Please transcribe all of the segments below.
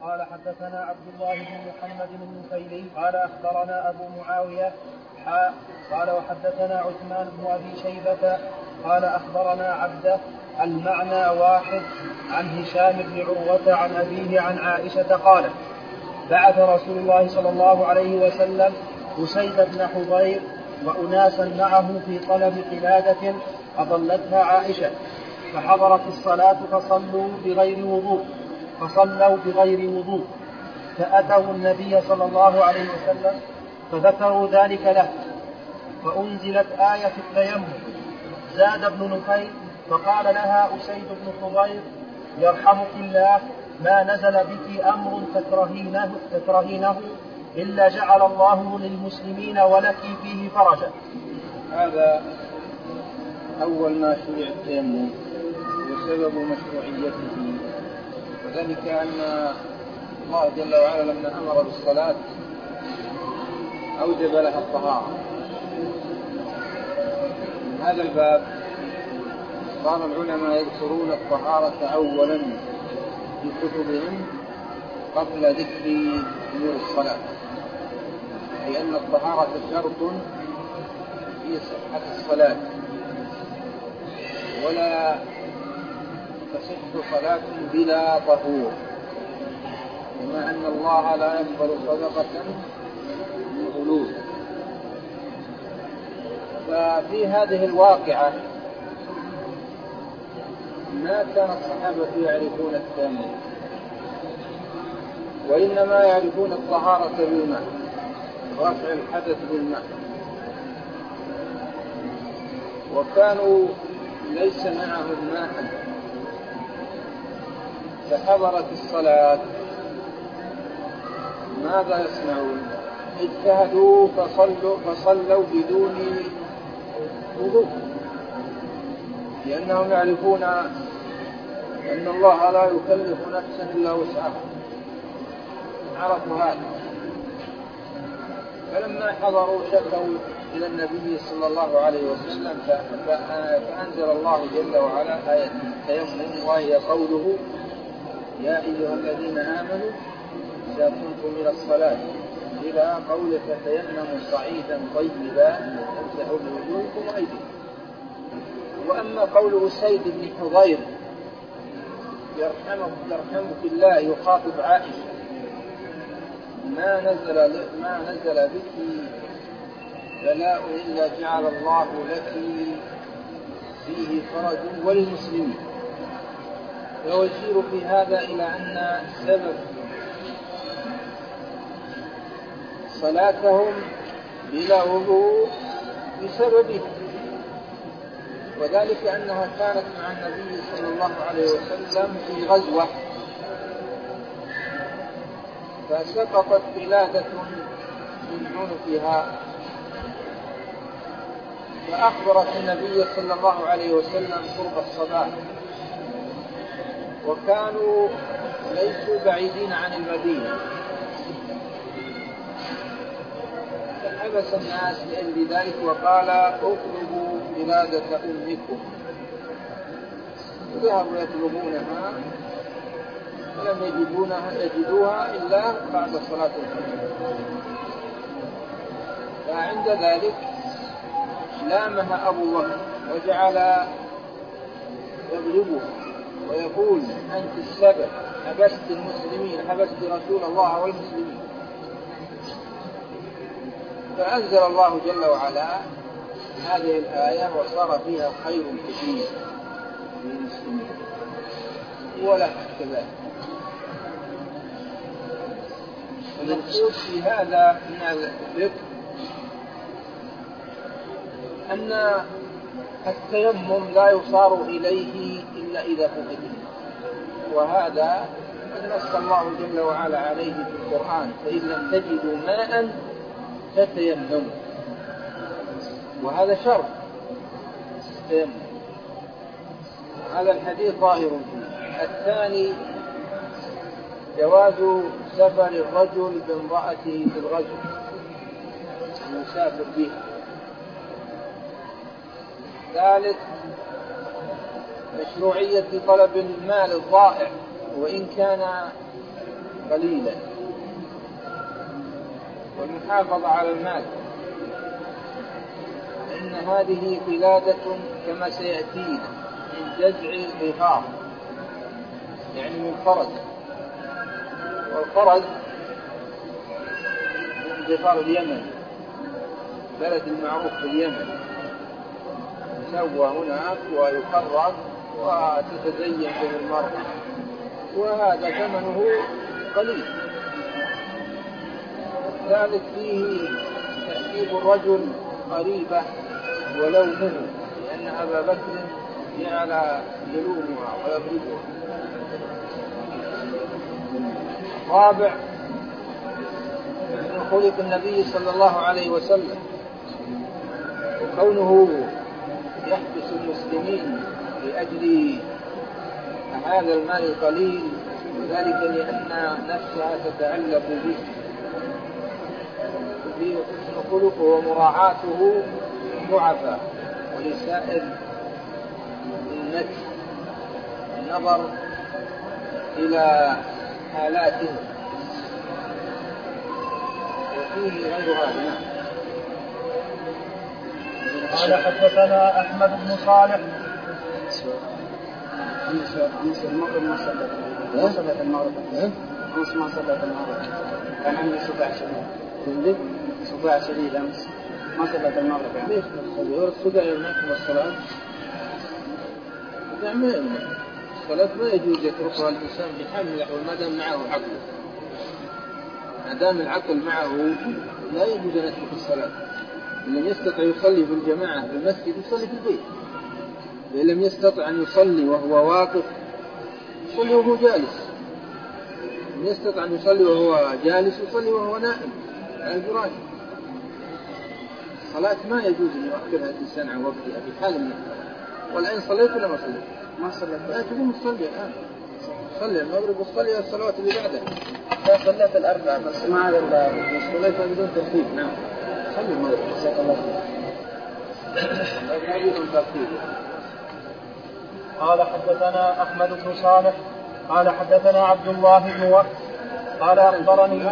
قال حدثنا عبد الله بن محمد بن نفيل قال أخبرنا أبو معاوية قال وحدثنا عثمان بن أبي شيبة قال أخبرنا عبده المعنى واحد عن هشام بن عروة عن أبيه عن عائشة قالت بعث رسول الله صلى الله عليه وسلم أسيد بن حضير وأناسا معه في طلب قلادة أضلتها عائشة فحضرت الصلاة فصلوا بغير وضوء فأتوا النبي صلى الله عليه وسلم فذكروا ذلك له فأنزلت آية التيمم. زاد ابن نفيل فقال لها أسيد بن حضير يرحمك الله ما نزل بك أمر تكرهينه إلا جعل الله للمسلمين ولك فيه فرجا. هذا أول ما شرع التيمم وسبب مشروعيته، وذلك أن الله جل وعلا لما أمر بالصلاة أوجب لها الطهارة. من هذا الباب صار العلماء يذكرون الطهارة أولا في كتبهم قبل ذكر أمور الصلاة، لأن الطهارة شرط في صحة الصلاة، ولا تصح صلاة بلا طهور، كما أن الله لا يقبل صدقة بغلول. ففي هذه الواقعة ما كان الصحابة يعرفون التيمم، وإنما يعرفون الطهارة بالماء، رفع الحدث بالماء، وكانوا ليس معهم ماء فحضرت الصلاة ماذا يصنعون؟ اجتهدوا فصلوا بدون وضوء، لأنهم يعرفون أن الله لا يكلف نفسا إلا وسعها، عرفوا هذا. فلما حضروا شكوا إلى النبي صلى الله عليه وسلم فأنزل الله جل وعلا آية التيمم، وهي قوله يا أيها الذين آمنوا إذا قمتم إلى الصلاة إلى قول فتيمموا صعيدا طيبا فامسحوا بوجوهكم وأيديكم. وأما قوله أسيد بن حضير يرحمك الله يخاطب عائشة ما نزل بك بلاء إلا جعل الله لك فيه فرج وللمسلمين، ويشير في هذا إلى أن سبب صلاتهم بلا وضوء بسببه، وذلك أنها كانت مع النبي صلى الله عليه وسلم في غزوة فسقطت قلادة من عنقها، فأخبرت النبي صلى الله عليه وسلم قرب الصباح، وكانوا ليسوا بعيدين عن المدينة، فحبس الناس لأجل ذلك وقال اطلبوا قلادة أمكم، ذهبوا يطلبونها فلم يجدوها إلا بعد صلاة الفجر. فعند ذلك لامها أبو بكر وجعل يضربه ويقول أنت السبب، حبست المسلمين، حبست رسول الله والمسلمين. فأنزل الله جل وعلا هذه الآية وصار فيها خير كثير للمسلمين ولا كذلك. المقصود في هذا من الذكر أن التيمم لا يصار إليه إلا إذا فقد، وهذا نص الله جل وعلا عليه في القرآن فإن لم تجدوا ماء فتيمموا، وهذا شرط التيمم. هذا الحديث ظاهر فيه. الثاني جواز سفر الرجل بامرأته في الغزو، المسافر بها. ثالث مشروعية طلب المال الضائع وإن كان قليلا. والمحافظة على المال إن هذه قلادة كما سيأتينا من جذع الظفار، يعني من فرد، والفرد من ظفار اليمن، بلد المعروف باليمن، يسوى هناك ويقرب وتتزين به المرأة، وهذا ثمنه قليل. ذلك فيه تأديب الرجل قريبة ولومه، لأن أبا بكر جعل يلومها ويضربها. رابع، من خلق النبي صلى الله عليه وسلم وكونه يحبس المسلمين لأجل هذا المال القليل، وذلك لأن نفسها تتعلق به. في خلقه ومراعاته ضعفاء ولسائر النفس، النظر إلى حالاتهم، وفيه غير هذا. قال حدثنا أحمد بن صالح. أمس المغرب ما صلت المغرب. أمس ما صلت المغرب، كان عندي صداع شديد. صداع شديد أمس ما صلت المغرب. يعني ليش نصلي؟ الصداع يمنعكم الصلاة؟ الصلاة ما يجوز يتركها الإنسان بحال يحول ما دام معه عقل. ما دام العقل معه لا يجوز أن يترك الصلاة. إن لم يستطع يصلي في الجماعة في المسجد يصلي في البيت، وإن لم يستطع أن يصلي وهو واقف يصلي وهو جالس، إن يستطع أن يصلي وهو جالس يصلي وهو نائم على الفراش. الصلاة ما يجوز أن يؤخرها الإنسان عن وقتها في حال منه. والآن صليت ولا ما صليت؟ ما صلت. لا تقوم تصلي الآن، صلي المغرب وصلي الصلوات اللي بعدها. لا صليت الأربع بس ما هذا صليتها بدون ترتيب. نعم صلي المغرب. جزاك الله خير. قال حدثنا أحمد بن صالح قال حدثنا عبد الله بن وهب قال أخبرني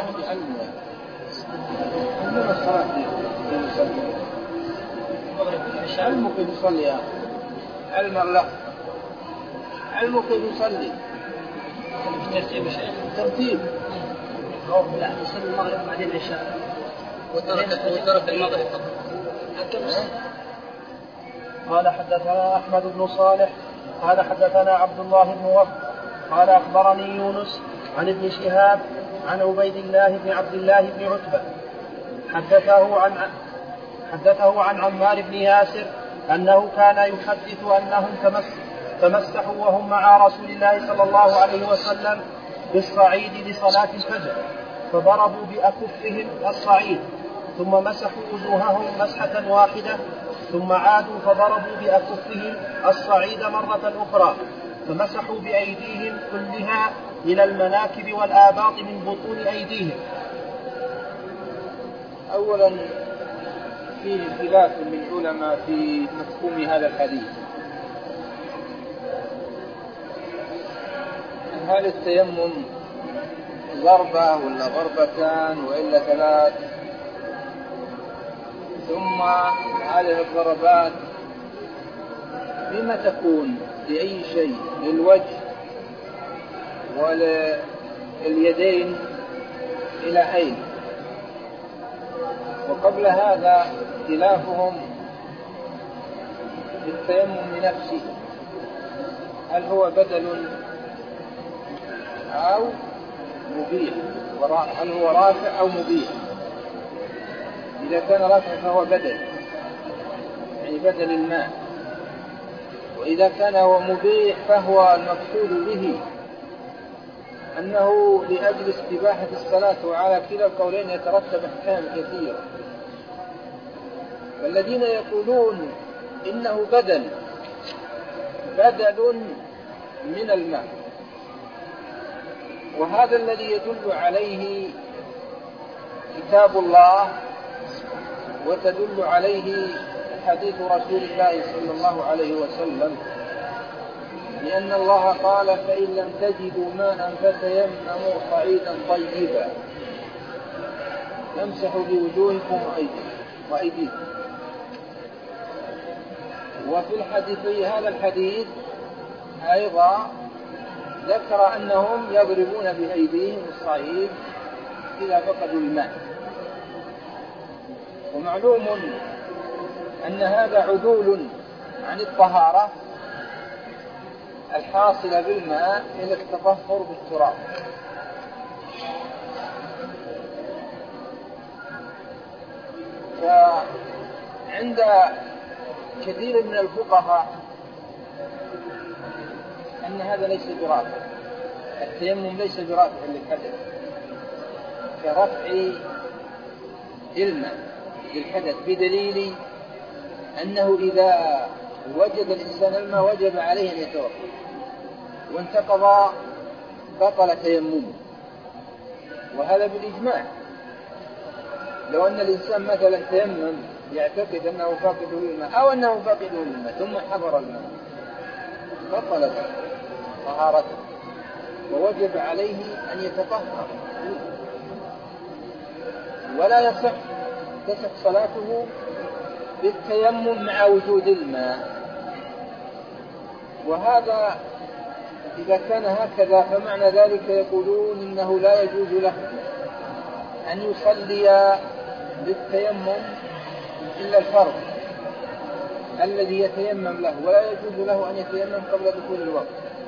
علمه كيف يصلي يا علم الله، علمه كيف يصلي ترتيب. لا يصلي المغرب بعدين العشاء وترك المغرب. قال حدثنا أحمد بن صالح قال حدثنا عبد الله بن وهب قال أخبرني يونس عن ابن شهاب عن عبيد الله بن عبد الله بن عتبة حدثه عن عمار بن ياسر أنه كان يحدث أنهم تمسحوا وهم مع رسول الله صلى الله عليه وسلم بالصعيد لصلاة الفجر، فضربوا بأكفهم الصعيد ثم مسحوا وجوههم مسحة واحدة، ثم عادوا فضربوا بأكفهم الصعيد مرة أخرى، فمسحوا بأيديهم كلها إلى المناكب والآباط من بطون أيديهم. أولا فيه خلاف للعلماء في مفهوم هذا الحديث. هل التيمم ضربة ولا ضربتان وإلا ثلاث؟ ثم هذه الضربات بما تكون؟ لأي شيء؟ للوجه ولليدين إلى أين؟ وقبل هذا اختلافهم في التيمم نفسه، هل هو بدل أو مبيح؟ هل هو رافع أو مبيح؟ إذا كان رافع فهو بدل، يعني بدل الماء. وإذا كان هو مبيح فهو المقصود به أنه لأجل استباحة الصلاة، وعلى كلا القولين يترتب أحكام كثيرة. والذين يقولون إنه بدل من الماء، وهذا الذي يدل عليه كتاب الله وتدل عليه حديث رسول الله صلى الله عليه وسلم، لأن الله قال فإن لم تجدوا ماء فتيمموا صعيدا طيبا فامسحوا بوجوهكم وأيديكم. وفي الحديث في هذا الحديث أيضا ذكر أنهم يضربون بأيديهم الصعيد إذا فقدوا الماء. ومعلوم أن هذا عدول عن الطهارة الحاصلة بالماء إلى التطهر بالتراب. فعند كثير من الفقهاء أن هذا ليس برافع، التيمم ليس برافع للحدث كرفع الماء للحدث، بدليل أنه إذا وجد الإنسان الماء وجب عليه أن يتوضأ، وانتقض بطل تيممه، وهذا بالإجماع. لو أن الإنسان مثلا تيمم يعتقد أنه فاقد للماء أو أنه فاقد للماء ثم حضر الماء بطلت طهارته ووجب عليه أن يتطهر، ولا تصح صلاته بالتيمم مع وجود الماء. وهذا إذا كان هكذا فمعنى ذلك يقولون إنه لا يجوز له أن يصلي بالتيمم إلا الفرض الذي يتيمم له، ولا يجوز له أن يتيمم قبل دخول الوقت.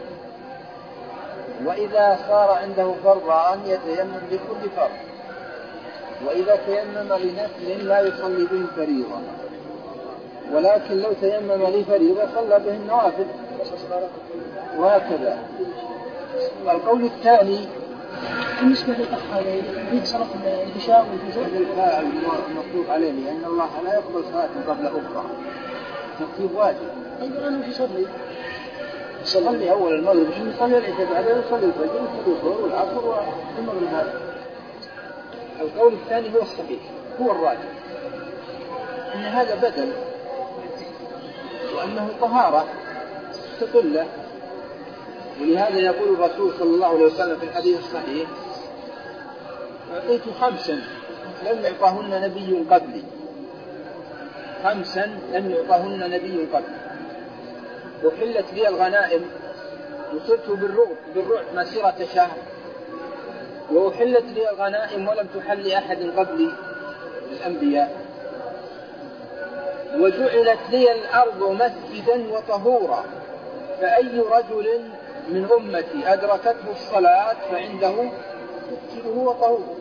وإذا صار عنده فرضان يتيمم لكل فرض، وإذا تيمم لنفل لا يصلي به الفريضة، ولكن لو تيمم لفريضة صلى به النوافل، وهكذا. القول الثاني بالنسبة للطهارة في صلاة العشاء والفجر المطلوب عليه، لأن الله لا يقبل صلاة قبل أخرى، ترتيب واجب. أيضا أنه يصلي أول المغرب ثم يصلي العشاء، بعدين يصلي الفجر ويصلي الظهر والعصر والمغرب. هذا القول الثاني هو الصحيح، هو الراجح، أن هذا بدل، وأنه طهارة مستقلة. ولهذا يقول الرسول صلى الله عليه وسلم في الحديث الصحيح: أعطيت 5 لم يعطهن نبي قبلي، 5 لم يعطهن نبي قبلي. وحلت لي الغنائم وصرت بالرعب مسيرة شهر، وأحلت لي الغنائم ولم تحل لأحد قبلي الأنبياء، وجعلت لي الأرض مسجدا وطهورا، فأي رجل من أمتي أدركته الصلاة فعنده مسجده وطهوره.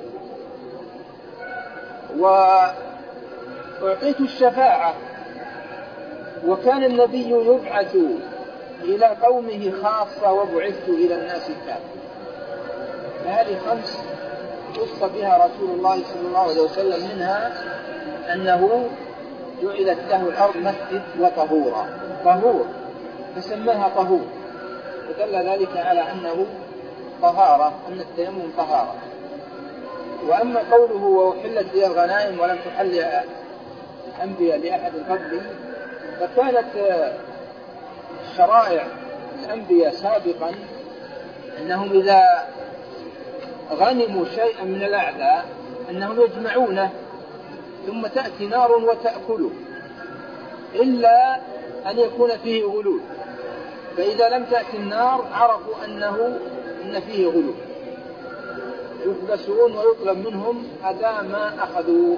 وأعطيت الشفاعة، وكان النبي يبعث إلى قومه خاصة وبعثت إلى الناس كافة. فهذه 5 خص بها رسول الله صلى الله عليه وسلم، منها أنه جعلت له الأرض مسجد وطهورا، طهور فسماها طهور، ودل ذلك على أنه طهارة، أن التيمم طهارة. وأما قوله وأحلت لي الغنائم ولم تحل أنبياء لأحد قبلي، فكانت شرائع الأنبياء سابقا أنهم إذا غنموا شيئا من الأعداء أنهم يجمعونه ثم تأتي نار وتأكله، إلا أن يكون فيه غلول، فإذا لم تأتي النار عرفوا أن فيه غلول، يحبسون ويطلب منهم أداء ما أخذوا.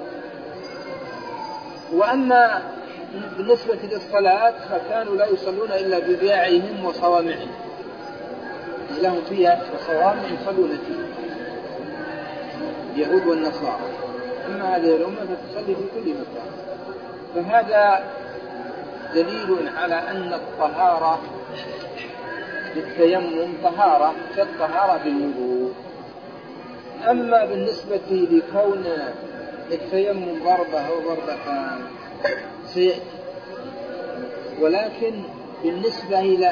وأما بالنسبة للصلاة فكانوا لا يصلون إلا ببياعهم وصوامعهم، لهم فيها وصوامع يصلون فيها اليهود والنصارى. أما هذه الأمة فتصلي في كل مكان. فهذا دليل على أن الطهارة بالتيمم طهارة كالطهارة بالوضوء. أما بالنسبة لكون التيمم ضربة أو ضربتان سيأتي، ولكن بالنسبة إلى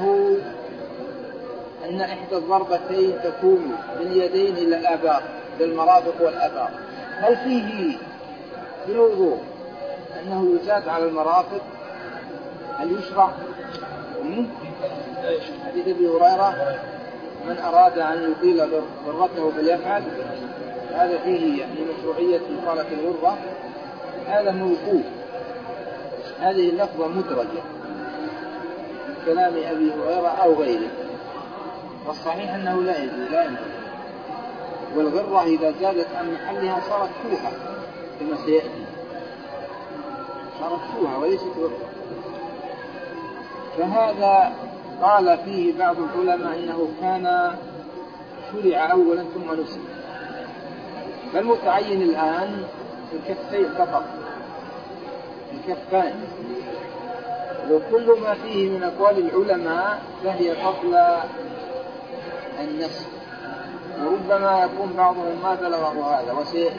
أن إحدى الضربتين تكون باليدين إلى الآباط، بالمرافق والآباط، هل فيه في الوضوء أنه يزاد على المرافق؟ هل يشرع؟ حديث أبي هريرة من أراد أن يطيل غرته فليفعل، هذا فيه يعني مشروعية إطالة الغرة، هذا موقوف. هذه اللفظة مدرجة من كلام أبي هريرة أو غيره، والصحيح أنه لا يجوز لا ينبغي. والغرة إذا زادت عن محلها صارت شوحة كما سيأتي، صارت شوحة وليست غرة. فهذا قال فيه بعض العلماء إنه كان شرع أولا ثم نسخ، فالمتعين الآن الكفين فقط، الكفان، وكل ما فيه من أقوال العلماء فهي قبل النسخ، وربما يكون بعضهم ما بلغه هذا وسيأتي.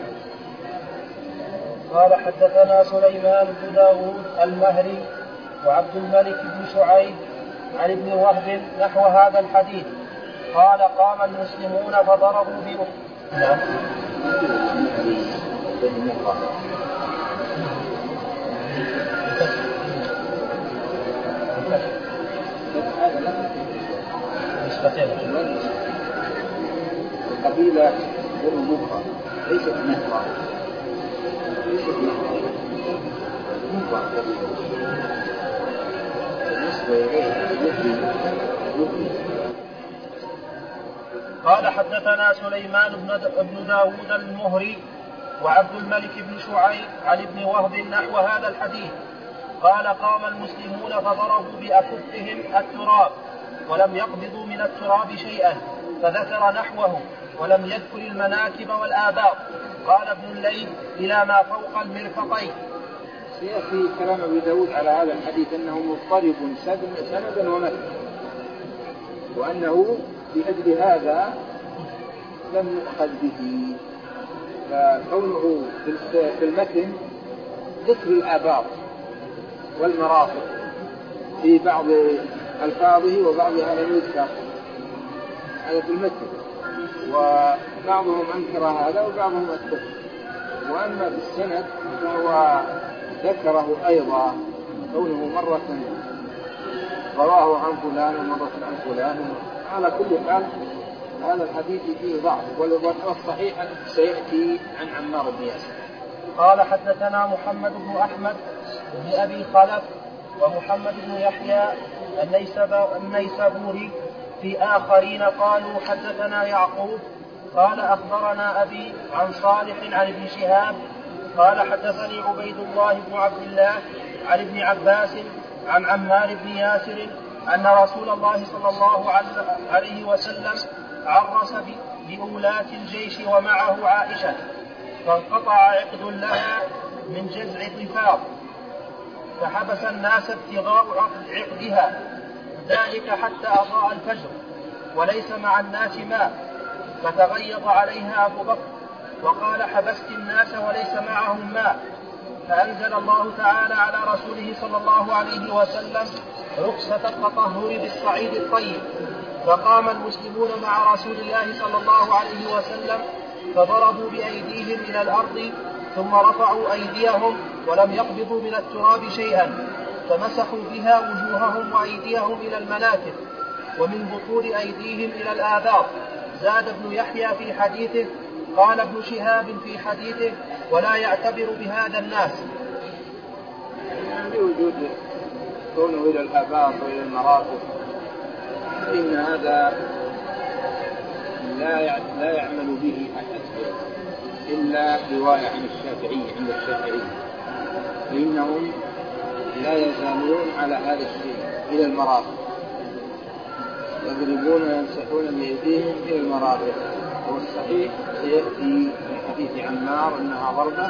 قال حدثنا سليمان بن داود المهري وعبد الملك بن شعيب عن ابن وهب نحو هذا الحديث. قال قام المسلمون فضربوا القبيلة بنو مخرى ليست نهرة، ليست نهرة، مخرى بالنسبة إليه. قال حدثنا سليمان بن داود المهري وعبد الملك بن شعيب عن ابن وهب نحو هذا الحديث. قال قام المسلمون فضربوا بأكفهم التراب ولم يقبضوا من التراب شيئا، فذكر نحوه ولم يذكر المناكب والآباط. قال ابن الليث إلى ما فوق المرفقين. سيأتي كلام أبي داود على هذا الحديث أنه مضطرب سندا ومتنا، وأنه لأجل هذا لم يؤخذ به. فكونه في المتن ذكر الآباط والمرافق في بعض ألفاظه وبعضها لم يذكر، هذا في المتن، وبعضهم أنكر هذا وبعضهم أثبت. وأما في السند فهو ذكره أيضا، كونه مرة رواه عن فلان ومرة عن فلان. على كل حال هذا الحديث فيه ضعف، والصحيح سيأتي عن عمار بن ياسر. قال حدثنا محمد بن أحمد بن أبي خلف ومحمد بن يحيى النيسابوري في آخرين قالوا حدثنا يعقوب قال أخبرنا أبي عن صالح عن ابن شهاب قال حدثني عبيد الله بن عبد الله عن ابن عباس عن عمار بن ياسر أن رسول الله صلى الله عليه وسلم عرس بأولاة الجيش ومعه عائشة، فانقطع عقد لها من جزع طفاف، فحبس الناس ابتغاء عقدها ذلك حتى أضاء الفجر وليس مع الناس ماء، فتغيظ عليها أبو بكر وقال حبست الناس وليس معهم ماء، فأنزل الله تعالى على رسوله صلى الله عليه وسلم رخصة التطهر بالصعيد الطيب. فقام المسلمون مع رسول الله صلى الله عليه وسلم فضربوا بأيديهم إلى الأرض ثم رفعوا أيديهم ولم يقبضوا من التراب شيئا، فمسحوا بها وجوههم وأيديهم إلى المناكب ومن بطون أيديهم إلى الآذار. زاد ابن يحيى في حديثه. قال ابن شهاب في حديثه ولا يعتبر بهذا الناس. بوجود كونه إلى الآباط وإلى المرافق، إن هذا لا يعمل به أحد إلا رواية عن الشافعي عند الشافعي، فإنهم لا يزالون على هذا الشيء إلى المرافق، يضربون ويمسحون بأيديهم إلى المرافق. والصحيح سيأتي في حديث عمار أنها ضربة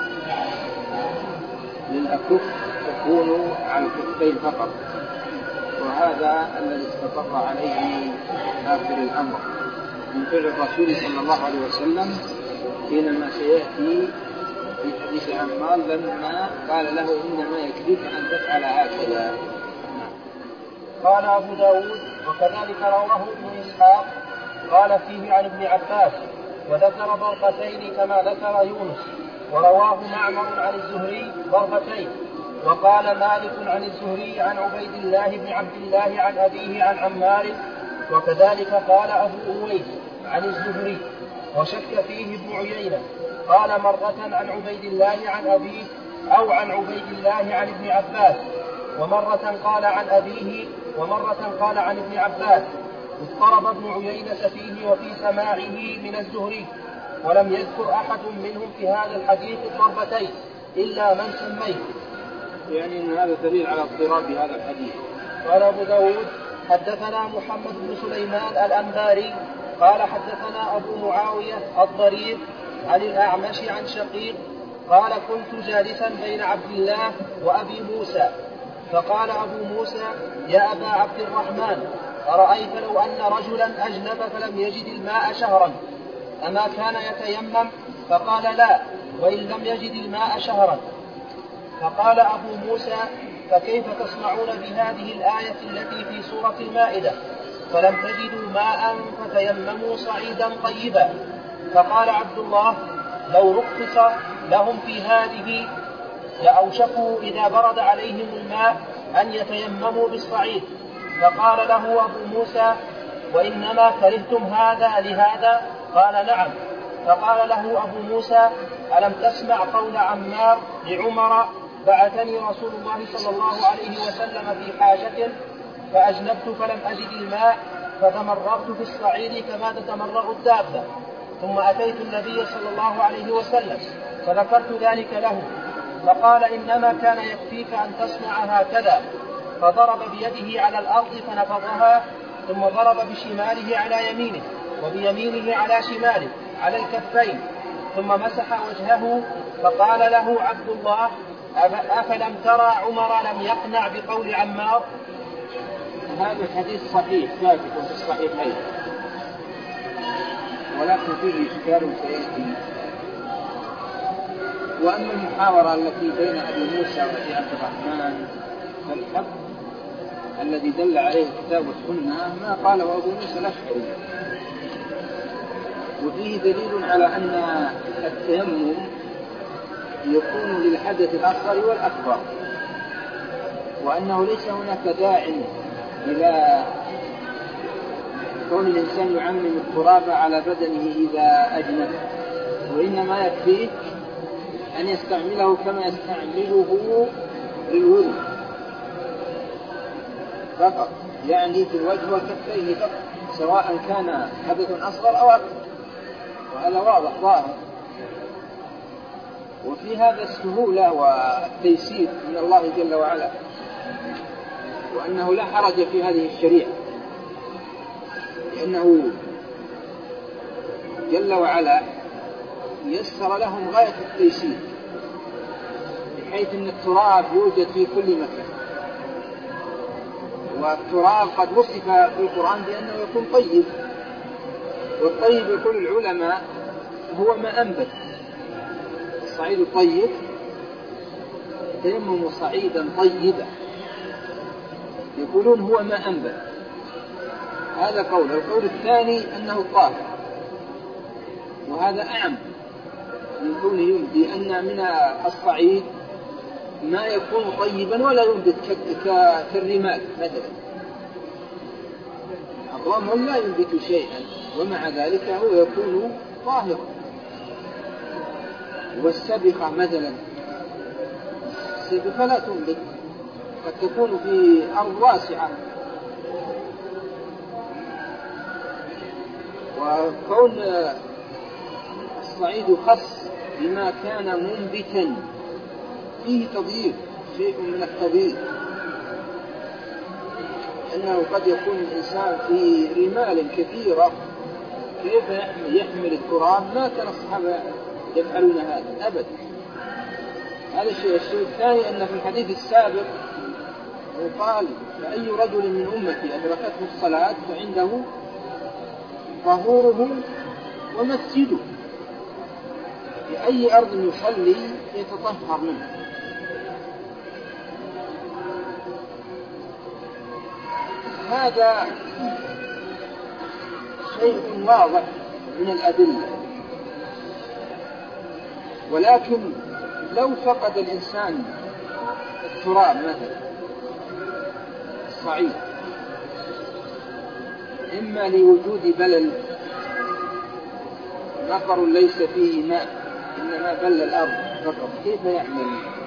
للأكف تكون على الكفين فقط، وهذا الذي استقر عليه آخر الأمر من فعل الرسول صلى الله عليه وسلم، حينما سيأتي في حديث عمار لما قال له إنما يكفيك أن تفعل هكذا. قال أبو داود وكذلك رواه ابن إسحاق قال فيه عن ابن عباس وذكر ضربتين كما ذكر يونس، ورواه معمر عن الزهري ضربتين، وقال مالك عن الزهري عن عبيد الله بن عبد الله عن أبيه عن عمار، وكذلك قال أبو أويس عن الزهري، وشك فيه ابن عيينة، قال مرة عن عبيد الله عن أبيه أو عن عبيد الله عن ابن عباس، ومرة قال عن أبيه ومرة قال عن ابن عباس. اضطرب ابن عيينة فيه وفي سماعه من الزهري، ولم يذكر أحد منهم في هذا الحديث الضربتين إلا من سميت. يعني أن هذا دليل على اضطراب هذا الحديث. قال أبو داود حدثنا محمد بن سليمان الأنباري قال حدثنا أبو معاوية الضرير عن الأعمش عن شقيق قال كنت جالسا بين عبد الله وأبي موسى، فقال أبو موسى يا أبا عبد الرحمن، أرأيت لو أن رجلا أجنب فلم يجد الماء شهرا أما كان يتيمم؟ فقال لا، وإن لم يجد الماء شهرا. فقال أبو موسى فكيف تصنعون بهذه الآية التي في سورة المائدة فلم تجدوا ماء فتيمموا صعيدا طيبا؟ فقال عبد الله لو رخص لهم في هذه لأوشكوا إذا برد عليهم الماء أن يتيمموا بالصعيد. فقال له أبو موسى وإنما كرهتم هذا لهذا؟ قال نعم. فقال له أبو موسى ألم تسمع قول عمار لعمر بعثني رسول الله صلى الله عليه وسلم في حاجة فأجنبت فلم أجد الماء فتمرغت في الصعيد كما تتمرغ الدابة، ثم أتيت النبي صلى الله عليه وسلم فذكرت ذلك له، فقال إنما كان يكفيك أن تصنع هكذا، فضرب بيده على الأرض فنفضها، ثم ضرب بشماله على يمينه وبيمينه على شماله على الكفين، ثم مسح وجهه. فقال له عبد الله أفلم ترى عمر لم يقنع بقول عمار؟ هذا الحديث صحيح ثابت في الصحيحين، ولكن فيه إشكال سيأتي. وأما المحاورة التي بين أبي موسى وأبي عبد الرحمن فالحق الذي دل عليه الكتاب والسنة ما قاله أبو موسى الأشعري، وفيه دليل على أن التيمم يكون للحدث الأصغر والأكبر، وأنه ليس هناك داع إلى كون الإنسان يعمم التراب على بدنه إذا أجنب، وإنما يكفيه أن يستعمله كما يستعمله للوضوء فقط، يعني في الوجه وكفيه فقط، سواء كان حدث أصغر أو أكبر، وهذا واضح ظاهر. وفي هذا السهولة والتيسير من الله جل وعلا، وأنه لا حرج في هذه الشريعة، لأنه جل وعلا يسر لهم غاية التيسير، بحيث أن التراب يوجد في كل مكان، والتراب قد وصف في القرآن بأنه يكون طيب، والطيب يقول العلماء هو ما أنبت. الصعيد الطيب تيمم صعيدا طيبا، يقولون هو ما أنبت، هذا قول. القول الثاني أنه الطاهر، وهذا أعم من كونه ينبت، أن من الصعيد ما يكون طيبا ولا ينبت كالرمال مثلا. الرمل لا ينبت شيئا ومع ذلك هو يكون طاهرا. والسبخة مثلا، السبخة لا تنبت، قد تكون في أرض واسعة. وكون الصعيد خص بما كان منبتا فيه تضييق، شيء من التضييق، أنه قد يكون الإنسان في رمال كثيرة، كيف يحمل التراب؟ ما كان الصحابة يفعلون هذا أبدا. هذا الشيء. الشيء الثاني أن في الحديث السابق قال فأي رجل من أمتي أدركته الصلاة فعنده طهوره ومسجده، في أي أرض يصلي يتطهر منه. هذا شيء واضح من الأدلة، ولكن لو فقد الإنسان التراب مثلا الصعيد إما لوجود بلل نقر ليس فيه ماء إنما بل الأرض فقط، كيف يعمل؟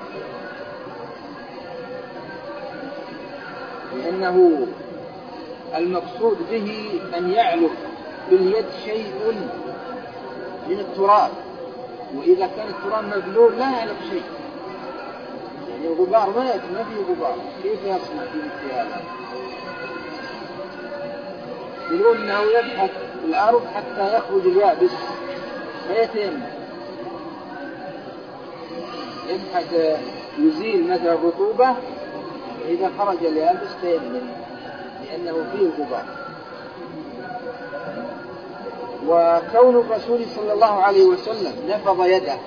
لأنه المقصود به أن يعلق باليد شيء من التراب، وإذا كان التراب مبلول لا يعلق شيء، يعني الغبار ما فيه غبار، كيف يصنع في مثل هذا؟ يقولون أنه يبحث الأرض حتى يخرج اليابس فيتيمم، يبحث يزيل مثل الرطوبة، إذا خرج اليابس تيمم لأنه فيه غبار. وكون الرسول صلى الله عليه وسلم نفض يده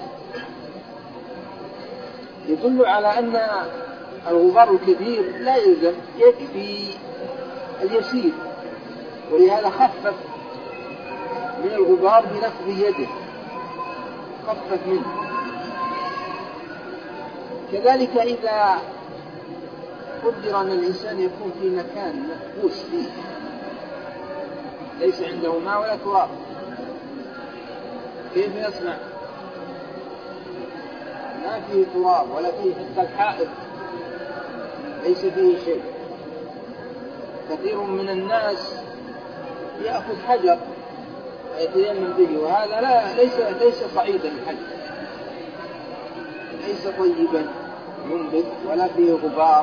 يدل على أن الغبار الكبير لا يلزم، يكفي اليسير، ولهذا خفف من الغبار بنفض يده، خفف منه. كذلك إذا قدر أن الإنسان يكون في مكان محبوس فيه ليس عنده ماء ولا تراب، كيف يصنع؟ ما فيه تراب ولا فيه حتى الحائط ليس فيه شيء. كثير من الناس يأخذ حجر ويتيمم به، وهذا ليس صعيدا الحجر، ليس طيبا منبت ولا فيه غبار،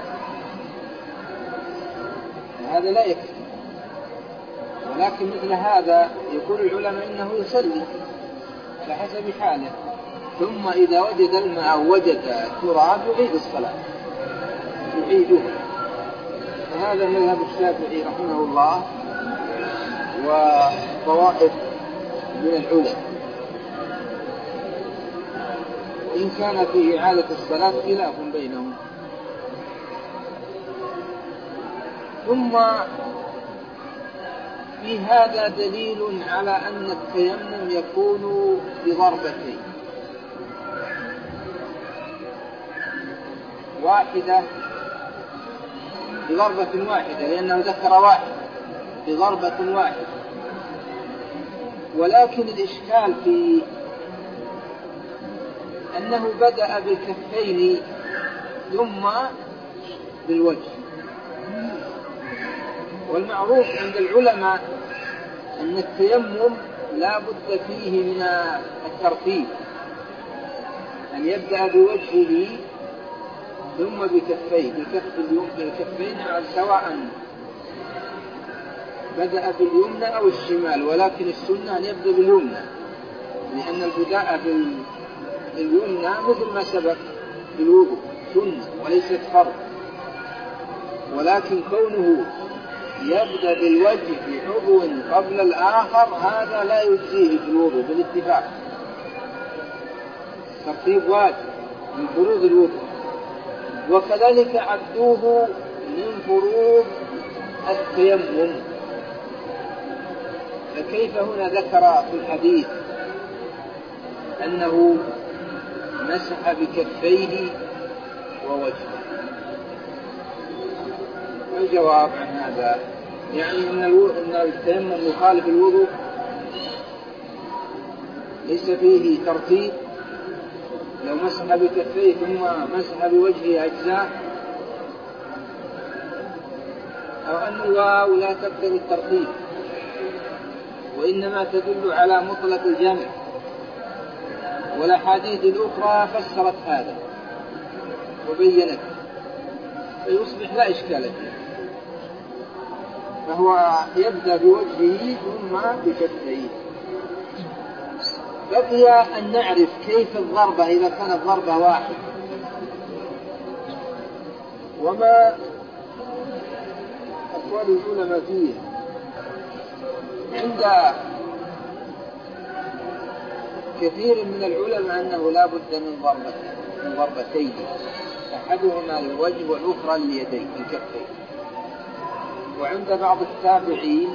هذا لا يكفي. ولكن مثل هذا يقول العلماء إنه يصلي على حسب حاله، ثم إذا وجد الماء وجد تراب يعيد الصلاة يعيدها. فهذا مذهب الشافعي رحمه الله وطوائف من العلماء، وإن كان في إعادة الصلاة خلاف بينهم. ثم في هذا دليل على أن التيمم يكون بضربتين، واحدة بضربة واحدة لأنه ذكر واحد بضربة واحدة، ولكن الإشكال في أنه بدأ بالكفين ثم بالوجه. والمعروف عند العلماء أن التيمم لا بد فيه من الترتيب، أن يبدأ بوجهه ثم بكفيه، بالكفين سواء بدأ باليمنى أو الشمال، ولكن السنة أن يبدأ باليمنى، لأن البداء باليمنى مثل ما سبق بالوضوء سنة وليست فرض. ولكن كونه يبدأ بالوجه بعضو قبل الآخر هذا لا يجزيه في الوضوء بالاتفاق، ترتيب واجب من فروض الوضوء، وكذلك عدوه من فروض التيمم. فكيف هنا ذكر في الحديث أنه مسح بكفيه ووجهه؟ الجواب عن هذا يعني أن التيمم يخالف الوضوء، ليس فيه ترتيب، لو مسح بكفيه ثم مسح بوجهه أجزاء، أو أن الواو لا تقتضي الترتيب وإنما تدل على مطلق الجمع، والأحاديث الأخرى فسرت هذا وبينت، فيصبح لا إشكال فيه. فهو يبدأ بوجهه ثم بكفيه. بقي أن نعرف كيف الضربة إذا كانت ضربة واحدة، وما أقوال العلماء فيها. عند كثير من العلماء أنه لا بد من ضربتين، أحدهما للوجه والأخرى لليدين الكفين. وعند بعض التابعين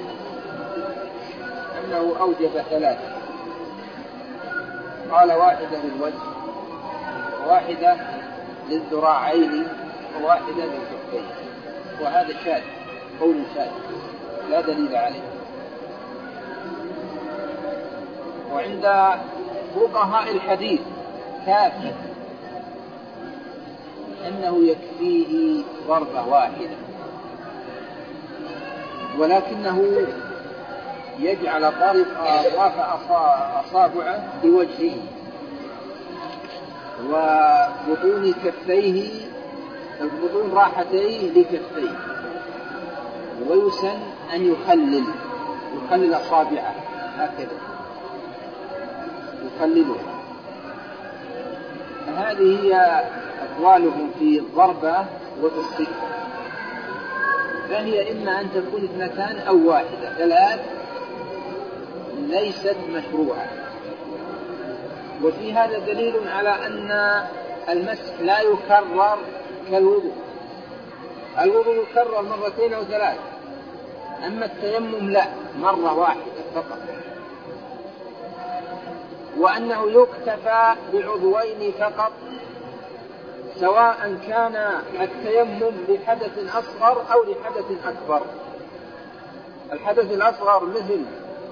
أنه أوجب ثلاثة، قال واحدة للوجه وواحدة للذراعين وواحدة للكفين، وهذا شاذ، قول شاذ لا دليل عليه. وعند فقهاء الحديث كافة أنه يكفيه ضربة واحدة، ولكنه يجعل أطراف أصابعه بوجهه وبطون كفيه، بطون راحتيه لكفيه، ويسن أن يخلل أصابعه هكذا، يخلله. هذه هي أقوالهم في الضربة وفي السكة، فهي إما أن تكون اثنتان أو واحدة، ثلاث ليست مشروعة. وفي هذا دليل على أن المسح لا يكرر كالوضوء، الوضوء يكرر مرتين أو ثلاث، أما التيمم لا، مرة واحدة فقط. وأنه يكتفى بعضوين فقط، سواء كان التيمم لحدث أصغر أو لحدث أكبر. الحدث الأصغر مثل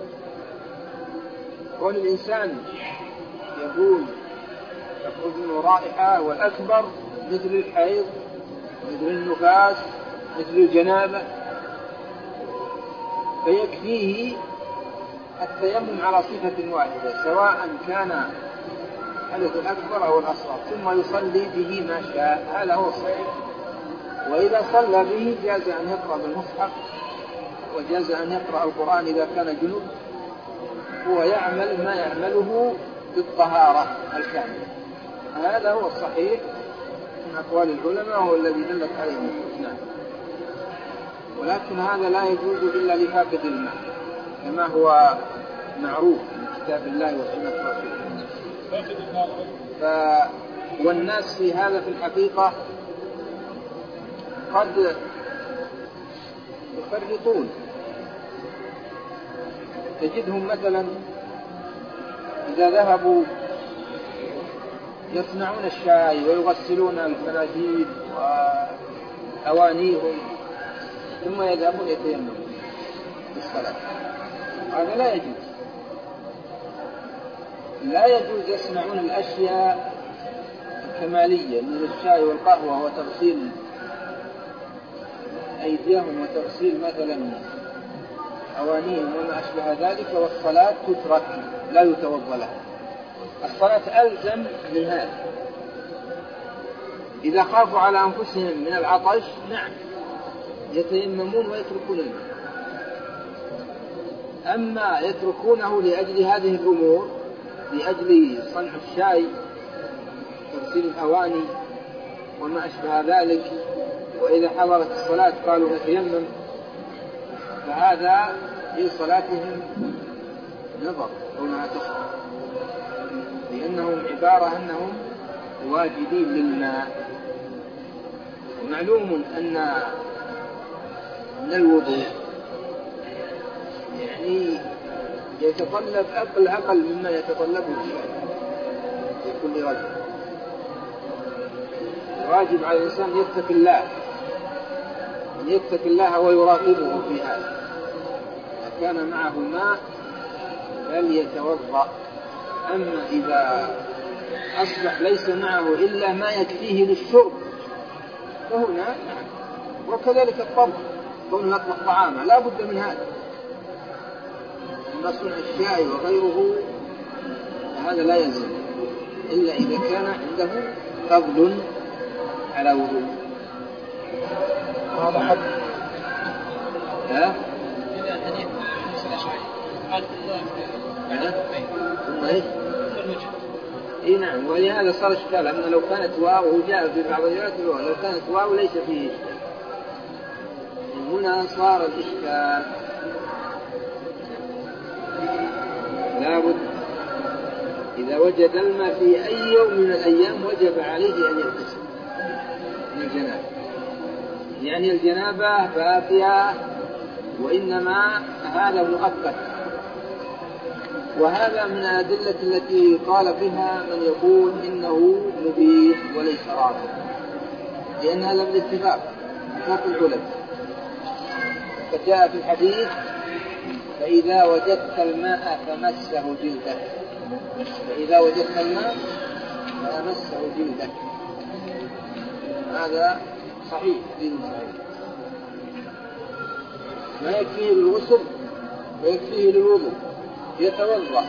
كون الإنسان يقول يخرج منه رائحة، والأكبر مثل الحيض، مثل النفاس، مثل الجنابة، فيكفيه التيمم على صفة واحدة سواء كان الحدث الأكبر أو الأصغر، ثم يصلي به ما شاء. هذا هو الصحيح. وإذا صلى به جاز أن يقرأ بالمصحف، وجاز أن يقرأ القرآن إذا كان جنوب، هو يعمل ما يعمله بالطهارة الكاملة. هذا هو الصحيح من أقوال العلماء، هو الذي دلت عليه السنة. ولكن هذا لا يجوز إلا لفاقد الماء، كما هو معروف من كتاب الله وسنة رسوله. والناس في هذا في الحقيقة قد يفرطون، تجدهم مثلا إذا ذهبوا يصنعون الشاي ويغسلون الفناجيل وأوانيهم ثم يذهبون يتيممون بالصلاة. هذا لا يجوز، لا يجوز. يصنعون الأشياء الكمالية من الشاي والقهوة وتغسيل أيديهم وتغسيل مثلا أوانيهم وما أشبه ذلك، والصلاة تترك لا يتوضأ لها. الصلاة ألزم من هذا. إذا خافوا على أنفسهم من العطش نعم يتيممون ويتركون الماء، أما يتركونه لأجل هذه الأمور، لأجل صنع الشاي، تغسيل الأواني وما أشبه ذلك، وإذا حضرت الصلاة قالوا نتيمم، فهذا في صلاتهم نظر كونها تصح، لأنهم عبارة أنهم واجدين للماء. ومعلوم أن الوضوء يعني يتطلب أقل مما يتطلبه الشيء في كل رجل. واجب على الإنسان يتقي الله، أن يتقي الله ويراقبه في هذا. إذا كان معه ماء فليتوضأ. أما إذا أصبح ليس معه إلا ما يكفيه للشرب فهنا نعم. وكذلك الطبخ، كونه يطبخ طعاما لا بد من هذا. أما صنع الشاي وغيره هذا لا يلزم إلا إذا كان عنده فضل على وضوء. هذا حد ثم ايش؟ اي نعم. ولهذا صار اشكال، ان لو كانت واو جاء في بعض الروايات لو كانت واو ليس فيه اشكال. هنا صار الاشكال. لابد اذا وجد الماء في اي يوم من الايام وجب عليه ان يغتسل من الجنابه، يعني الجنابه باقيه، وانما هذا مؤقت. وهذا من الأدلة التي قال بها من يقول إنه مبيح وليس رافع، لأن هذا من اتفاق العلماء. فجاء في الحديث: فإذا وجدت الماء فمسه جلدك، فإذا وجدت الماء فمسه جلدك. هذا صحيح، دين صحيح. ما يكفيه للغسل ويكفيه للوضوء، يتوضأ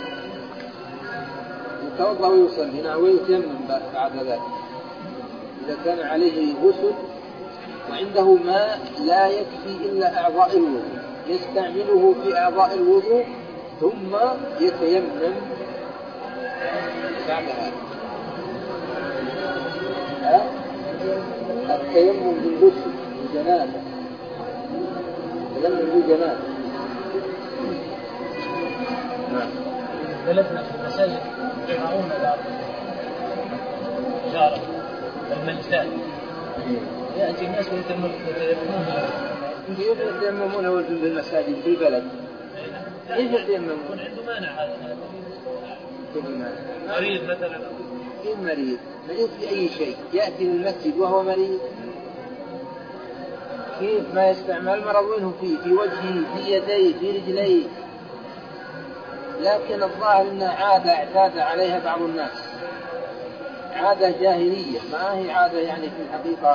ويصلي ويتيمم بعد ذلك إذا كان عليه غسل وعنده ماء لا يكفي إلا أعضاء الوضوء، يستعمله في أعضاء الوضوء ثم يتيمم بعد هذا. التيمم بالغسل بالجنابة، التيمم بالجنابة. بلدنا في المساجد يجمعون الحجارة والملسات، يأتي الناس ويتيممون في المساجد في البلد. كيف يتيممون؟ يكون عنده مانع هذا. مريض مثلا، كيف مريض في أي شيء يأتي للمسجد وهو مريض، كيف ما يستعمل المرض وينه في وجهه، في يديه، في رجليه. لكن الظاهر أنها عادة اعتاد عليها بعض الناس، عادة جاهلية، ما هي عادة يعني في الحقيقة.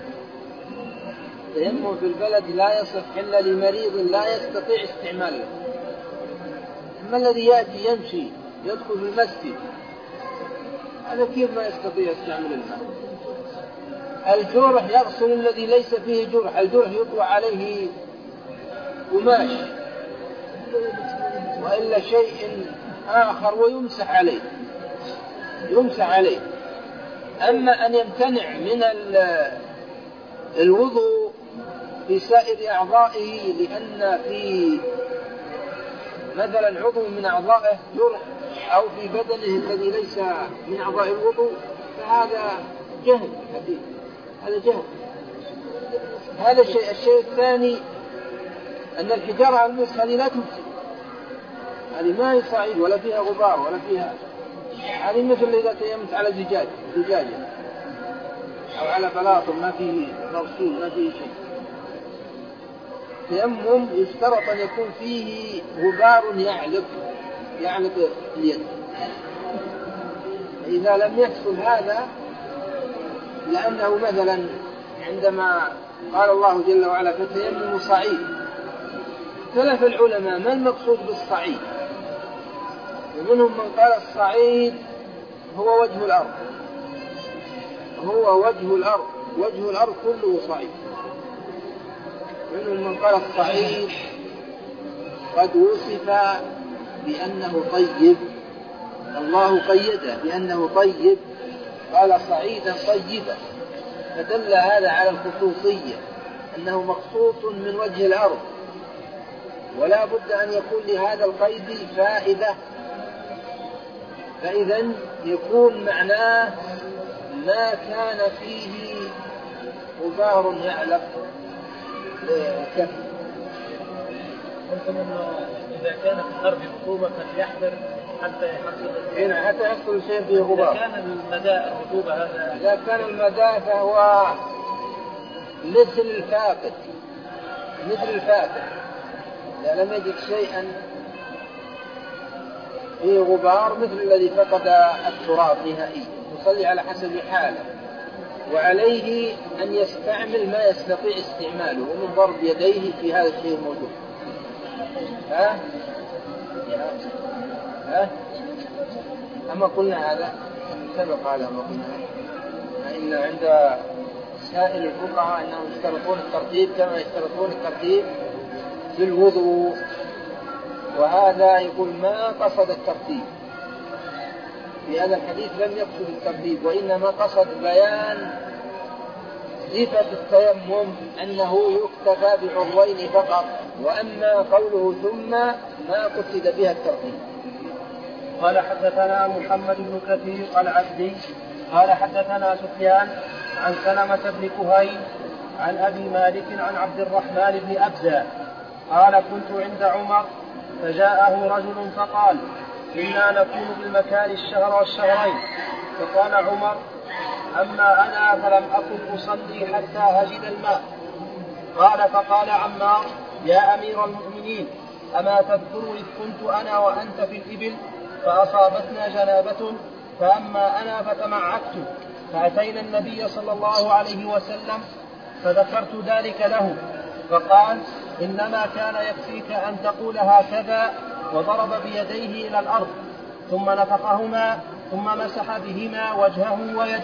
التيمم في البلد لا يصح إلا لمريض لا يستطيع استعماله. أما الذي يأتي يمشي يدخل في المسجد، هذا كيف ما يستطيع استعمال الماء؟ الجرح يغسل الذي ليس فيه جرح، الجرح يطوى عليه قماش وإلا شيء آخر ويمسح عليه. أما أن يمتنع من الوضوء في سائر أعضائه لأن في مثلا عضو من أعضائه جرح أو في بدنه الذي ليس من أعضاء الوضوء، فهذا جهل حديث، هذا جهل. هذا الشيء الثاني أن الحجارة المسخ هذه لا تفسد، هذه ما هي صعيد ولا فيها غبار ولا فيها، هذه مثل إذا تيممت على زجاجة أو على بلاط ما فيه مرسول ما فيه شيء. تيمم يشترط أن يكون فيه غبار يعلق اليد. إذا لم يحصل هذا، لأنه مثلا عندما قال الله جل وعلا فتيمموا صعيد، اختلف العلماء ما المقصود بالصعيد، ومنهم من قال الصعيد هو وجه الأرض كله صعيد. منهم من قال الصعيد قد وصف بأنه طيب، الله قيده بأنه طيب، قال صعيدا طيبا، فدل هذا على الخصوصية أنه مخصوص من وجه الأرض، ولا بد أن يكون لهذا القيد فائدة. فإذا يكون معناه ما كان فيه غبار يعلق كف. قلتم أنه إذا كان في الأرض رطوبة فليحذر حتى يحصل شيء فيه غبار. إذا كان المدى الرطوبة هذا، إذا كان المدى فهو مثل الفاقد، إذا لم يجد شيئا فيه غبار مثل الذي فقد التراب نهائيا، يصلي على حسب حاله، وعليه أن يستعمل ما يستطيع استعماله ومن ضرب يديه في هذا الشيء الموجود. أما قلنا هذا سبق هذا ما قلنا، إن عند سائر الفقهاء أنهم يشترطون الترتيب كما يشترطون الترتيب في الوضوء، وهذا يقول ما قصد الترتيب في هذا الحديث، لم يقصد الترتيب، وإنما قصد بيان صفة التيمم أنه يكتفى بعضوين فقط، وأما قوله ثم ما قصد بها الترتيب. قال حدثنا محمد بن كثير العبدي قال حدثنا سفيان عن سلمة بن كهيل عن أبي مالك عن عبد الرحمن بن أبزة قال كنت عند عمر فجاءه رجل فقال إنا نكون بالمكان الشهر والشهرين. فقال عمر: أما أنا فلم أكن أصلي حتى هجد الماء. قال: فقال عمار: يا أمير المؤمنين، أما تذكر إذ كنت أنا وأنت في الإبل فأصابتنا جنابة، فأما أنا فتمعكت فأتينا النبي صلى الله عليه وسلم فذكرت ذلك له، فقال: إنما كان يكفيك أن تقول هكذا، وضرب بيديه إلى الأرض ثم نفخهما ثم مسح بهما وجهه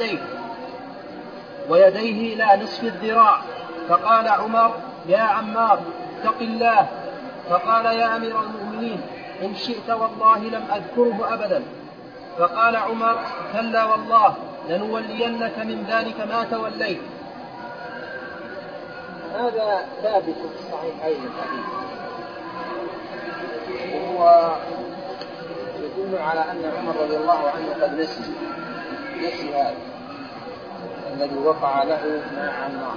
ويديه إلى نصف الذراع. فقال عمر: يا عمار اتق الله. فقال: يا أمير المؤمنين، إن شئت والله لم أذكره أبدا. فقال عمر: كلا والله لنولينك من ذلك ما توليت. هذا ثابت في الصحيحين الحديث، وهو يدل على أن عمر رضي الله عنه قد نسي هذا الذي وقع له مع عمار،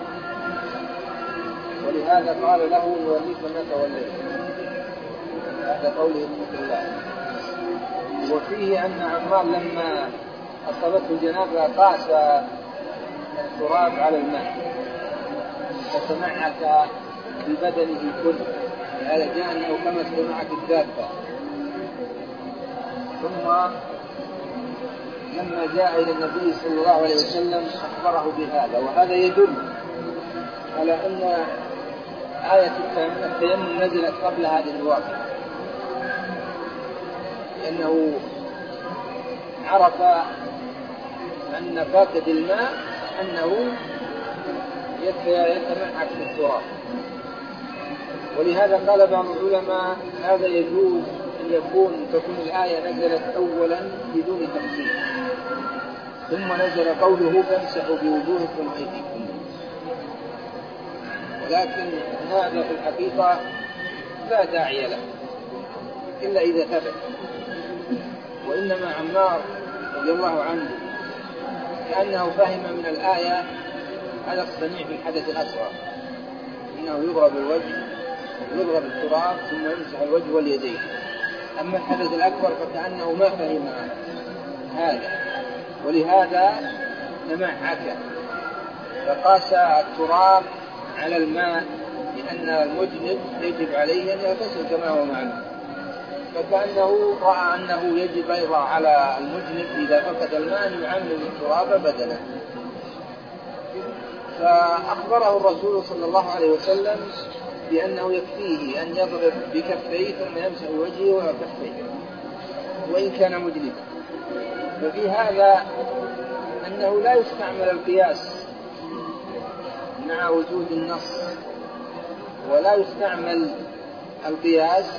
ولهذا قال له: نوليك ما توليت. هذا قوله اتق الله. وفيه أن عمار لما أصابته الجنابة قاس التراب على الماء فتمعك ببدنه كله، هذا جاء أنه كما تمعك الدابة. ثم لما جاء إلى النبي صلى الله عليه وسلم أخبره بهذا، وهذا يدل على أن آية التيمم نزلت قبل هذه الواقعة، لأنه عرف أن فاقد الماء أنه يتمعك في التراب. ولهذا قال بعض العلماء: هذا يجوز أن تكون الآية نزلت أولا بدون تفصيل، ثم نزل قوله: فامسحوا بوجوهكم وأيديكم. ولكن هذا في الحقيقة لا داعي له إلا إذا ثبت. وإنما عمار رضي الله عنه كأنه فهم من الآية هذا الصنيع في الحدث الأصغر، إنه يضرب الوجه يضرب التراب ثم يمسح الوجه واليدين. أما الحدث الأكبر فكأنه ما فهم هذا، ولهذا تمعك فقاس التراب على الماء، لأن المجنب يجب عليه أن يغتسل كما هو معلوم، فكأنه رأى أنه يجب أيضا على المجنب إذا فقد الماء أن يعمم التراب بدلا. فأخبره الرسول صلى الله عليه وسلم بأنه يكفيه أن يضرب بكفيه ثم يمسح وجهه وكفيه وإن كان مجنبا. ففي هذا أنه لا يستعمل القياس مع وجود النص، ولا يستعمل القياس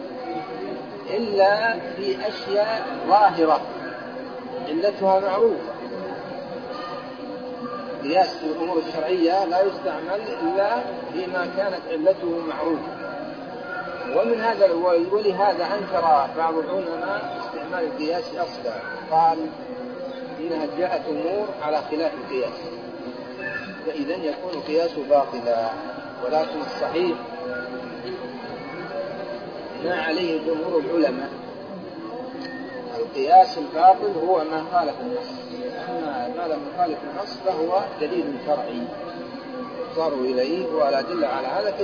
إلا في أشياء ظاهرة علتها معروفة. قياس في الأمور الشرعية لا يستعمل إلا فيما كانت علته معروفة. ولهذا أنكر بعض العلماء استعمال القياس أصلا، قال إنها جاءت أمور على خلاف القياس، فإذا يكون القياس باطلا. ولكن الصحيح ما عليه جمهور العلماء القياس الباطل هو ما خالف النص، أما ما لم يخالف النص فهو دليل شرعي صاروا إليه، ولا دل على هذا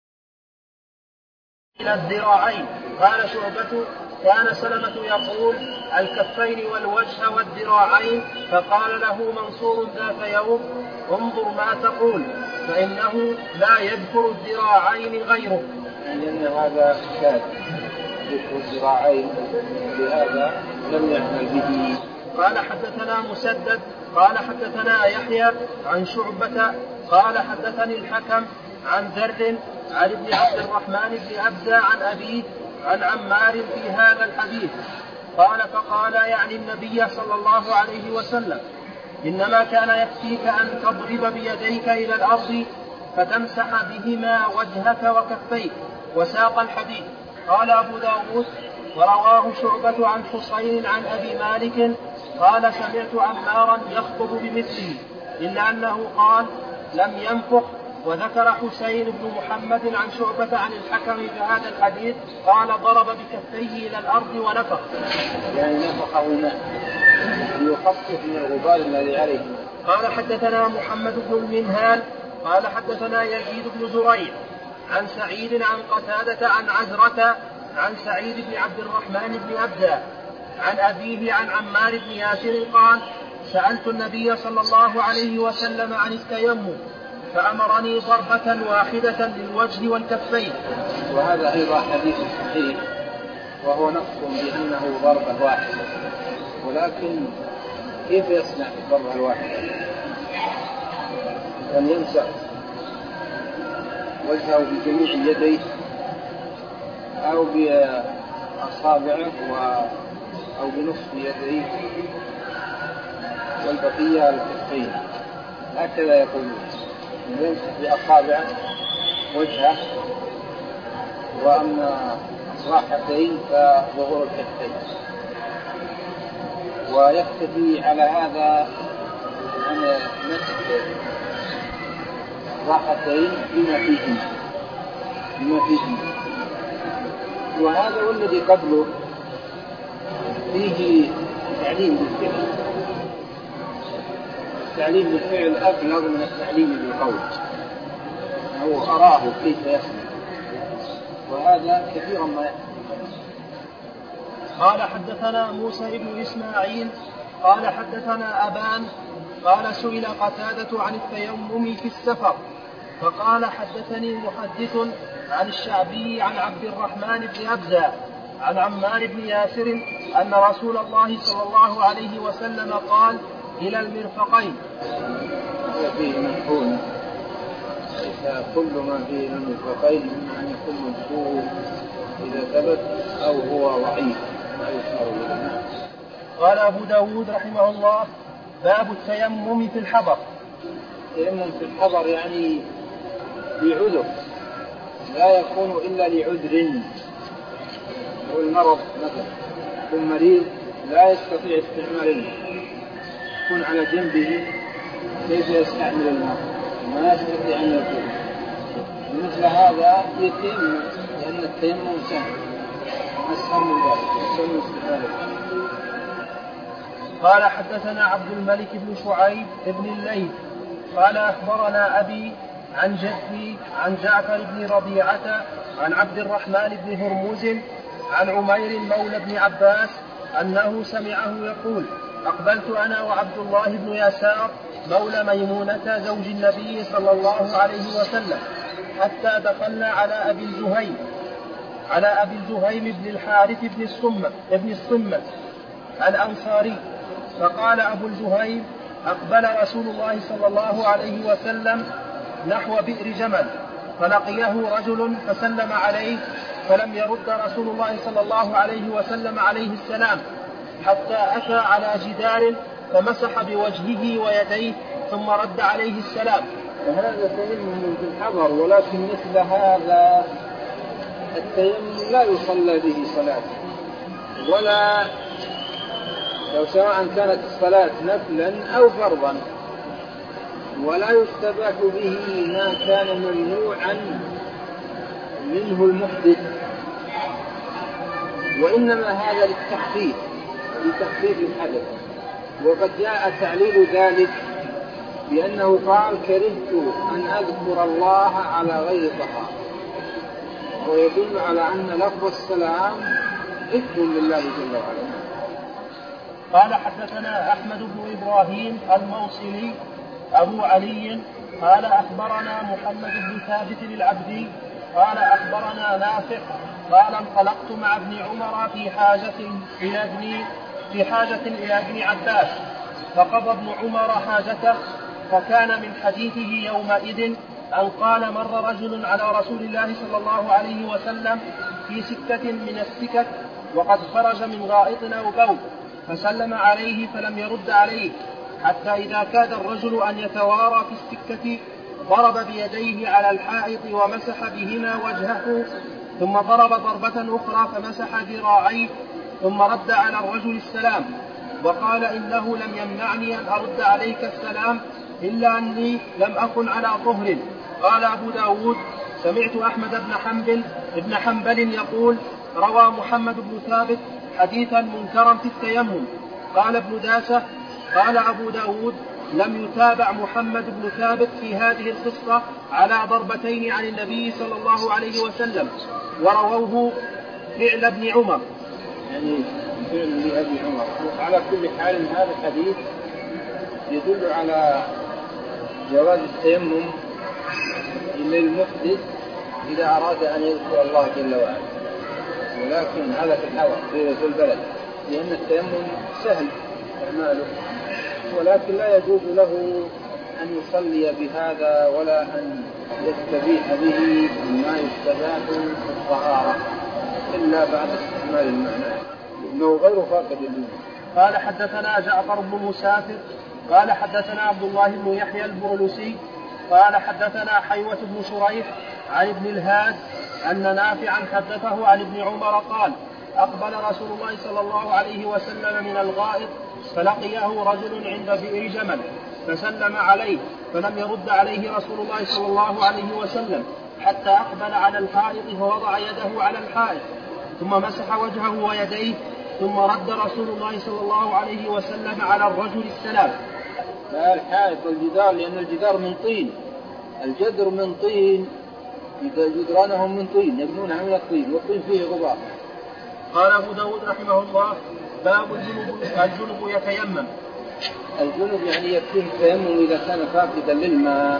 إلى الذراعين. قال شعبة: كان سلمة يقول: الكفين والوجه والذراعين. فقال له منصور ذات يوم: انظر ما تقول، فإنه لا يذكر الذراعين غيره. لأن هذا شاذ ذكر الذراعين، لهذا لم يعمل به. قال حدثنا مسدد قال حدثنا يحيى عن شعبة قال حدثني الحكم عن ذر عن ابن عبد الرحمن بن أبزة عن أبيه عن عمار في هذا الحديث. قال: فقال يعني النبي صلى الله عليه وسلم: إنما كان يكفيك أن تضرب بيديك إلى الأرض فتمسح بهما وجهك وكفيك. وساق الحديث. قال أبو داود: ورواه شعبة عن حسين عن أبي مالك قال: سمعت عمارا يخطب بمثله، إلا أنه قال: لم ينفخ وذكر حسين بن محمد عن شعبة عن الحكم بهذا الحديث قال ضرب بكفيه إلى الأرض ونفخ. يعني نفخه ماء ليخفف من الغبار الذي عليه. قال حدثنا محمد بن المنهال قال حدثنا يزيد بن زريع عن سعيد عن قتادة عن عزرة عن سعيد بن عبد الرحمن بن أبزة عن أبيه عن عمار بن ياسر قال سألت النبي صلى الله عليه وسلم عن التيمم فأمرني ضربة واحدة للوجه والكفين. وهذا أيضا حديث صحيح وهو نص بأنه ضربة واحدة، ولكن كيف يصنع الضربة الواحدة؟ أن يمسح وجهه بجميع يديه أو بأصابعه أو بنصف يديه والبقية الكفين، هكذا يقولون. يمسح بأصابعه وجهه، وأما راحتين فظهور الكفين، ويكتفي على هذا أن مسح راحتين بما فيهما. وهذا والذي قبله فيه تعليم بالفعل. التعليم بالفعل أبلغ من التعليم بالقول، هو أراه كيف يصنع، وهذا كثيرا ما يحصل. قال حدثنا موسى بن إسماعيل قال حدثنا أبان قال سئل قتادة عن التيمم في السفر فقال حدثني محدث عن الشعبي عن عبد الرحمن بن أبزة عن عمار بن ياسر أن رسول الله صلى الله عليه وسلم قال إلى المرفقين. هذا فيه مفهوم، كل ما فيه المرفقين إما أن يكون مذكور إذا ثبت أو هو ضعيف لا يشعر به. قال أبو داود رحمه الله باب التيمم في الحضر. التيمم في الحضر يعني لعذر، لا يكون إلا لعذر، والمرض مثلا يكون مريض لا يستطيع استعمال الماء، يكون على جنبه كيف يستعمل الماء ما يستطيع أن يكون مثل هذا يتيمم، لأن التيمم سهل أسهل من ذلك، أسهل من استعماله. قال حدثنا عبد الملك بن شعيب بن الليث قال أخبرنا أبي عن جدي عن جعفر بن ربيعة عن عبد الرحمن بن هرمز عن عمير مولى بن عباس أنه سمعه يقول أقبلت أنا وعبد الله بن يسار مولى ميمونة زوج النبي صلى الله عليه وسلم حتى دخلنا على أبي الزهيم بن الحارث بن الصمة الأنصاري، فقال أبو الزهيم أقبل رسول الله صلى الله عليه وسلم نحو بئر جمل فلقيه رجل فسلم عليه فلم يرد رسول الله صلى الله عليه وسلم عليه السلام حتى أتى على جدار فمسح بوجهه ويديه ثم رد عليه السلام. وهذا تيمم في الحضر، ولكن مثل هذا التيمم لا يصلى به صلاة، ولا لو سواء كانت الصلاة نفلا أو فرضا، ولا يستباح به ما كان ممنوعا منه المحدث، وإنما هذا لتخفيف الحدث. وقد جاء تعليل ذلك بأنه قال كرهت أن أذكر الله على غير طهارة، ويدل على أن لفظ السلام اسم لله جل وعلا. قال حدثنا أحمد بن إبراهيم الموصلي أبو علي قال أخبرنا محمد بن ثابت العبدي قال أخبرنا نافع قال انطلقت مع ابن عمر في حاجة إلى ابن عباس فقضى ابن عمر حاجته، فكان من حديثه يومئذ أن قال مر رجل على رسول الله صلى الله عليه وسلم في سكة من السكك وقد خرج من غائط أو بول فسلم عليه فلم يرد عليه، حتى إذا كاد الرجل أن يتوارى في السكة ضرب بيديه على الحائط ومسح بهما وجهه، ثم ضرب ضربة أخرى فمسح ذراعيه، ثم رد على الرجل السلام وقال إنه لم يمنعني أن أرد عليك السلام إلا أني لم أكن على طهر قال أبو داود سمعت أحمد بن حنبل يقول روى محمد بن ثابت حديثا منكرا في التيمم. قال ابن داسة قال أبو داود لم يتابع محمد بن ثابت في هذه القصة على ضربتين عن النبي صلى الله عليه وسلم، ورووه فعل ابن عمر. يعني فعل لأبي عمر. على كل حال هذا الحديث يدل على جواز التيمم للمحدث إذا أراد أن يذكر الله جل وعلا، ولكن هذا في الحوض في البلد، لأن التيمم سهل إعماله، ولكن لا يجوز له أن يصلي بهذا ولا أن يستبيح به ما يستباح في الطهارة إلا بعد استعمال المعنى، إنه غير فاقد للدين. قال حدثنا جعفر بن مسافر قال حدثنا عبد الله بن يحيى البرلسي قال حدثنا حيوة بن شريح عن ابن الهاد أن نافعا حدثه عن ابن عمر قال أقبل رسول الله صلى الله عليه وسلم من الغائط فلقيه رجل عند بئر جمل فسلم عليه فلم يرد عليه رسول الله صلى الله عليه وسلم حتى أقبل على الحائط فوضع يده على الحائط ثم مسح وجهه ويديه ثم رد رسول الله صلى الله عليه وسلم على الرجل السلام. الحائط والجدار، لأن الجدار من طين، الجدر من طين، جدرانهم من طين يبنونها من الطين، والطين فيه غبار. قال أبو داود رحمه الله باب الجنب يتيمم. الجنب يعني يكفيه التيمم إذا كان فاقدا للماء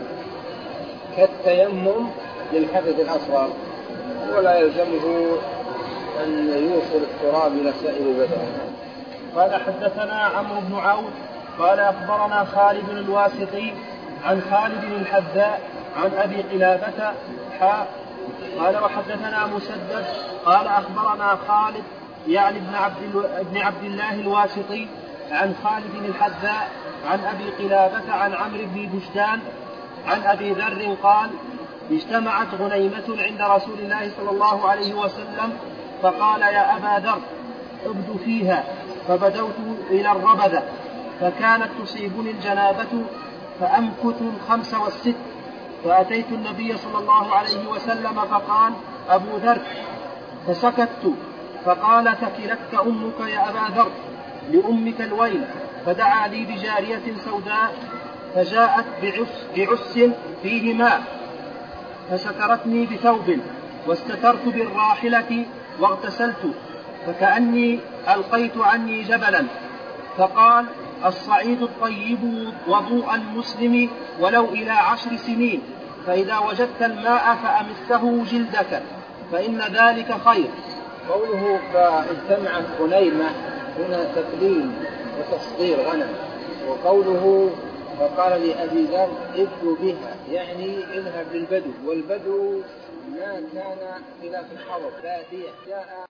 كالتيمم للحدث الأصغر، ولا يلزمه أن يوصل التراب إلى سائر بدنه. قال حدثنا عمرو بن عون قال أخبرنا خالد الواسطي عن خالد الحذاء عن أبي قلابة قال وحدثنا مسدد قال أخبرنا خالد يعني ابن عبد الله الواسطي عن خالد الحذاء عن أبي قلابة عن عمرو بن بجدان عن أبي ذر قال اجتمعت غنيمة عند رسول الله صلى الله عليه وسلم فقال يا أبا ذر ابد فيها، فبدوت إلى الربذة فكانت تصيبني الجنابة فأمكث 5 و6، فأتيت النبي صلى الله عليه وسلم فقال أبو ذر، فسكت فقال ثكلتك أمك يا أبا ذر، لأمك الويل، فدعا لي بجارية سوداء فجاءت بعس فيه ماء فسترتني بثوب واستترت بالراحلة واغتسلت فكأني ألقيت عني جبلا، فقال الصعيد الطيب وضوء المسلم ولو إلى 10 سنين، فإذا وجدت الماء فأمسه جلدك فإن ذلك خير. قوله فاجتمعت غنيمة هنا تقليل وتصغير غنم، وقوله فقال لأبي ذر ابدو بها يعني اذهب للبدو، والبدو ما كان خلاف الحضر بادية جاء